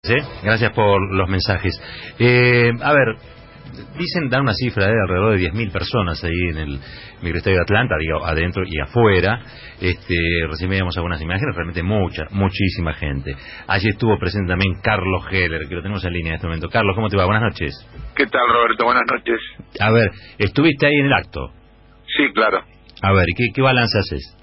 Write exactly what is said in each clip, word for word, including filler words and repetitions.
¿Sí? Gracias por los mensajes. Eh, a ver, dicen, dan una cifra de alrededor de diez mil personas ahí en el microestadio de Atlanta, digo, adentro y afuera. Este, recién veíamos algunas imágenes, realmente mucha, muchísima gente. Allí estuvo presente también Carlos Heller, que lo tenemos en línea en este momento. Carlos, ¿cómo te va? Buenas noches. ¿Qué tal, Roberto? Buenas noches. A ver, ¿estuviste ahí en el acto? Sí, claro. A ver, ¿qué, qué balance haces?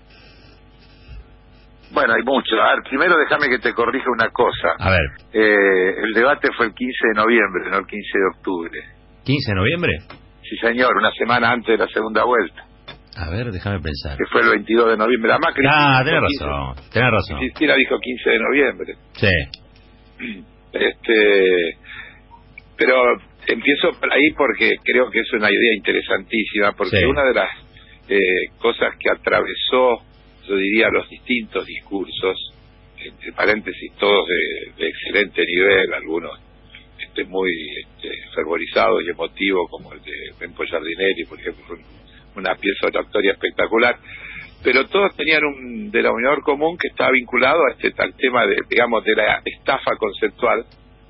Bueno, hay mucho. A ver, primero déjame que te corrija una cosa. A ver. Eh, el debate fue el quince de noviembre, no el quince de octubre. ¿quince de noviembre? Sí, señor, una semana antes de la segunda vuelta. A ver, déjame pensar. Que fue el veintidós de noviembre. Además, ah, tenés razón, tenés razón. Cristina dijo quince de noviembre. Sí. Este, pero empiezo por ahí porque creo que es una idea interesantísima, porque sí. una de las eh, cosas que atravesó, yo diría, los distintos discursos, entre paréntesis, todos de, de excelente nivel, algunos este, muy este, fervorizados y emotivos, como el de Benpo Giardinelli, por ejemplo, fue una pieza oratoria espectacular, pero todos tenían un denominador común que estaba vinculado a este al tema de, digamos, de la estafa conceptual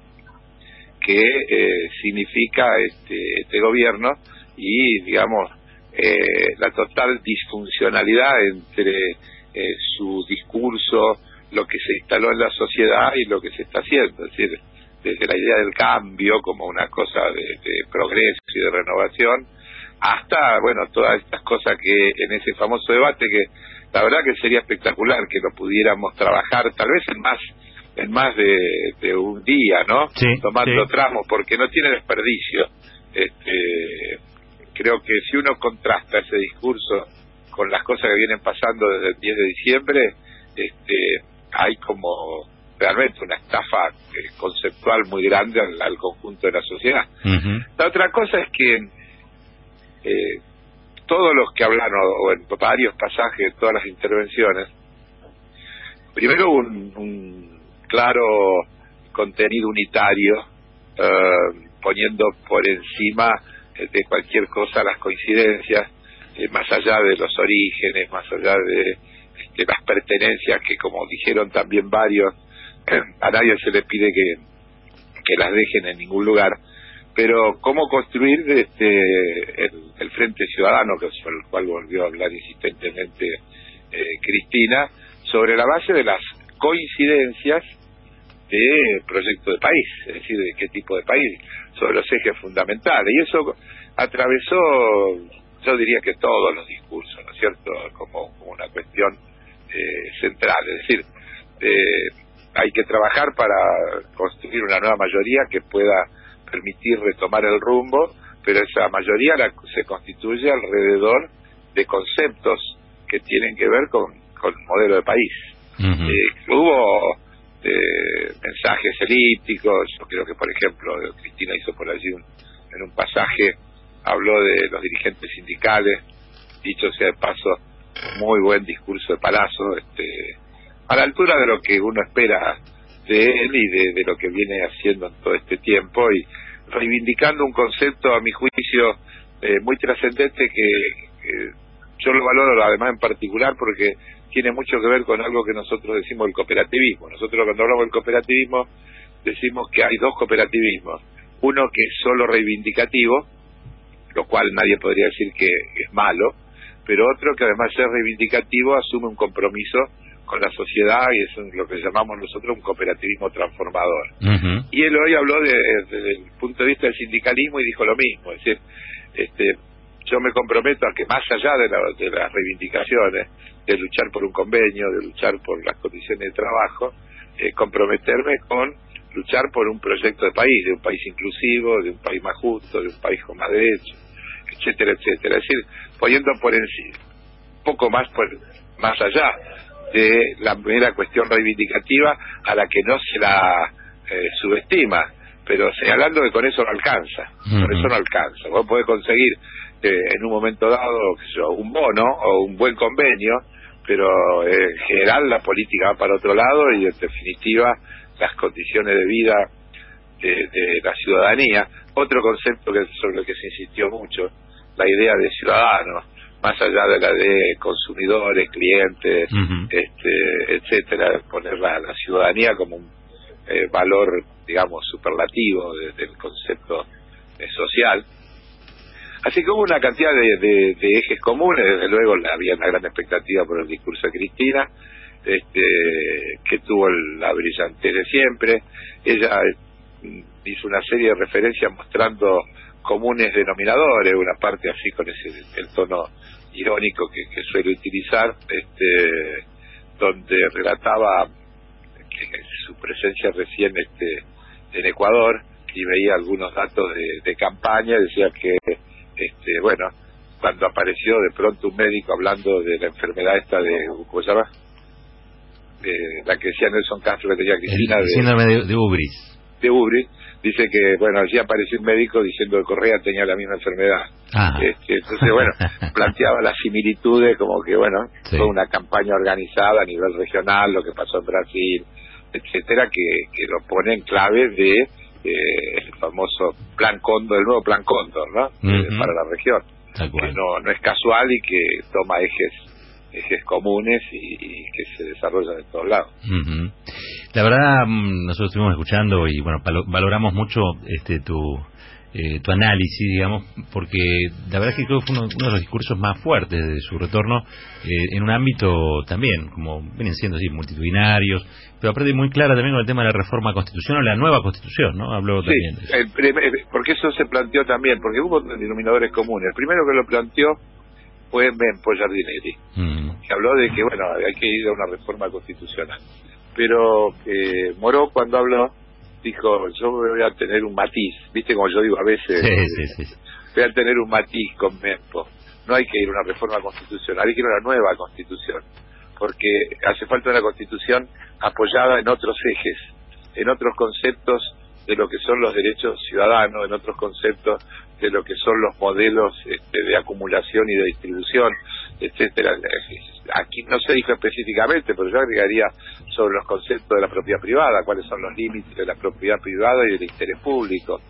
que eh, significa este, este gobierno y, digamos, eh, la total disfuncionalidad entre eh, su discurso, lo que se instaló en la sociedad y lo que se está haciendo, es decir, desde la idea del cambio como una cosa de, de progreso y de renovación, hasta, bueno, todas estas cosas que en ese famoso debate, que la verdad que sería espectacular que lo pudiéramos trabajar, tal vez en más en más de, de un día, ¿no? Sí, tomando sí. tramos, porque no tiene desperdicio. Este, creo que si uno contrasta ese discurso con las cosas que vienen pasando desde el diez de diciembre, este, hay como realmente una estafa eh, conceptual muy grande al, al conjunto de la sociedad. Uh-huh. La otra cosa es que eh, todos los que hablaron, o en varios pasajes de todas las intervenciones, primero un, un claro contenido unitario, eh, poniendo por encima de cualquier cosa las coincidencias, eh, más allá de los orígenes, más allá de, de las pertenencias que, como dijeron también varios, eh, a nadie se le pide que, que las dejen en ningún lugar, pero cómo construir este el, el Frente Ciudadano, que sobre el cual volvió a hablar insistentemente eh, Cristina, sobre la base de las coincidencias de proyecto de país, es decir, de qué tipo de país, sobre los ejes fundamentales, y eso atravesó, yo diría que todos los discursos, ¿no es cierto?, como, como una cuestión eh, central, es decir, eh, hay que trabajar para construir una nueva mayoría que pueda permitir retomar el rumbo, pero esa mayoría la, se constituye alrededor de conceptos que tienen que ver con, con el modelo de país. Uh-huh. eh, hubo eh, mensajes elípticos, yo creo que, por ejemplo, Cristina hizo por allí un, en un pasaje, habló de los dirigentes sindicales, dicho sea de paso, muy buen discurso de Palazzo, este, a la altura de lo que uno espera de él y de, de lo que viene haciendo en todo este tiempo, y reivindicando un concepto, a mi juicio, eh, muy trascendente que, que yo lo valoro además en particular porque tiene mucho que ver con algo que nosotros decimos el cooperativismo. Nosotros cuando hablamos del cooperativismo decimos que hay dos cooperativismos, uno que es solo reivindicativo, lo cual nadie podría decir que es malo, pero otro que además de ser reivindicativo asume un compromiso con la sociedad, y eso es lo que llamamos nosotros un cooperativismo transformador. Uh-huh. Y él hoy habló de, de, desde el punto de vista del sindicalismo y dijo lo mismo, es decir, este, yo me comprometo a que más allá de, la, de las reivindicaciones, de luchar por un convenio, de luchar por las condiciones de trabajo, eh, comprometerme con luchar por un proyecto de país, de un país inclusivo, de un país más justo, de un país con más derechos, etcétera, etcétera. Es decir, poniendo por encima, un poco más por más allá de la primera cuestión reivindicativa, a la que no se la eh, subestima, pero señalando que con eso no alcanza, uh-huh. con eso no alcanza. Vos podés conseguir eh, en un momento dado, qué sé yo, un bono o un buen convenio, pero eh, en general la política va para otro lado y en definitiva las condiciones de vida de, de la ciudadanía. Otro concepto que sobre el que se insistió mucho, la idea de ciudadanos, más allá de la de consumidores, clientes, uh-huh. este, etcétera, poner la, la ciudadanía como un eh, valor digamos, superlativo de, del concepto eh, social. Así que hubo una cantidad de, de, de ejes comunes. Desde luego había una gran expectativa por el discurso de Cristina, este, que tuvo la brillantez de siempre. Ella hizo una serie de referencias mostrando comunes denominadores, una parte así con ese el tono irónico que, que suele utilizar, este, donde relataba que su presencia recién este, en Ecuador, y veía algunos datos de, de campaña. Decía que este, bueno, cuando apareció de pronto un médico hablando de la enfermedad esta de, ¿cómo se llama? De la que decía Nelson Castro que tenía Cristina, el, el síndrome de, de Ubris. De Ubris, dice que, bueno, allí apareció un médico diciendo que Correa tenía la misma enfermedad. Este, entonces, bueno, planteaba las similitudes, como que, bueno, sí. Fue una campaña organizada a nivel regional, lo que pasó en Brasil, etcétera, que, que lo pone en clave de eh, el famoso Plan Cóndor, el nuevo Plan Cóndor, ¿no? Uh-huh. eh, para la región, que no, no es casual y que toma ejes ejes comunes y, y que se desarrollan en todos lados. Uh-huh. La verdad, nosotros estuvimos escuchando y bueno, valoramos mucho este tu eh, tu análisis, digamos, porque la verdad es que creo que fue uno, uno de los discursos más fuertes de su retorno eh, en un ámbito también, como vienen siendo así, multitudinarios, pero aparte muy clara también con el tema de la reforma constitucional o la nueva constitución, ¿no? Habló sí, también de eso. El primer, porque eso se planteó también, porque hubo denominadores comunes. El primero que lo planteó fue Mempo Giardinelli, mm. que habló de que, bueno, hay que ir a una reforma constitucional. Pero eh, Moró, cuando habló, dijo, yo voy a tener un matiz, viste como yo digo a veces, sí, sí, sí. voy a tener un matiz con Mempo. No hay que ir a una reforma constitucional, hay que ir a una nueva constitución, porque hace falta una constitución apoyada en otros ejes, en otros conceptos de lo que son los derechos ciudadanos, en otros conceptos de lo que son los modelos este, de acumulación y de distribución, etcétera. Aquí no se dijo específicamente, pero yo agregaría sobre los conceptos de la propiedad privada, cuáles son los límites de la propiedad privada y del interés público,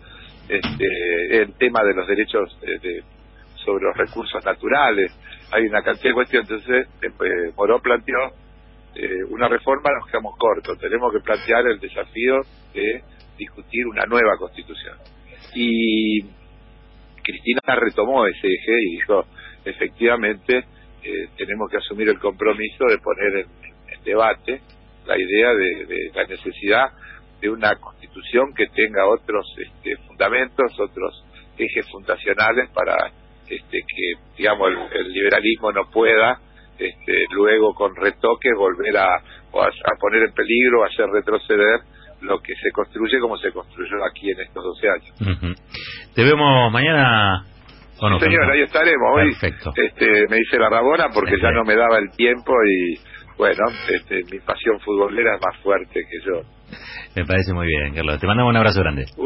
este, el tema de los derechos de, de, sobre los recursos naturales. Hay una cantidad de cuestiones. Entonces eh, Moró planteó eh, una reforma, nos quedamos cortos, tenemos que plantear el desafío de discutir una nueva constitución. Y Cristina retomó ese eje y dijo, efectivamente, eh, tenemos que asumir el compromiso de poner en, en debate la idea de, de la necesidad de una constitución que tenga otros este, fundamentos, otros ejes fundacionales para este, que, digamos, el, el liberalismo no pueda este, luego con retoques volver a, a, a poner en peligro, a hacer retroceder lo que se construye como se construyó aquí en estos doce años. Uh-huh. Te vemos mañana. Bueno, sí, señor, ahí estaremos. Hoy este, me dice la Rabona porque sí, ya no me daba el tiempo y bueno, este, mi pasión futbolera es más fuerte que yo. Me parece muy bien, Carlos. Te mandamos un abrazo grande.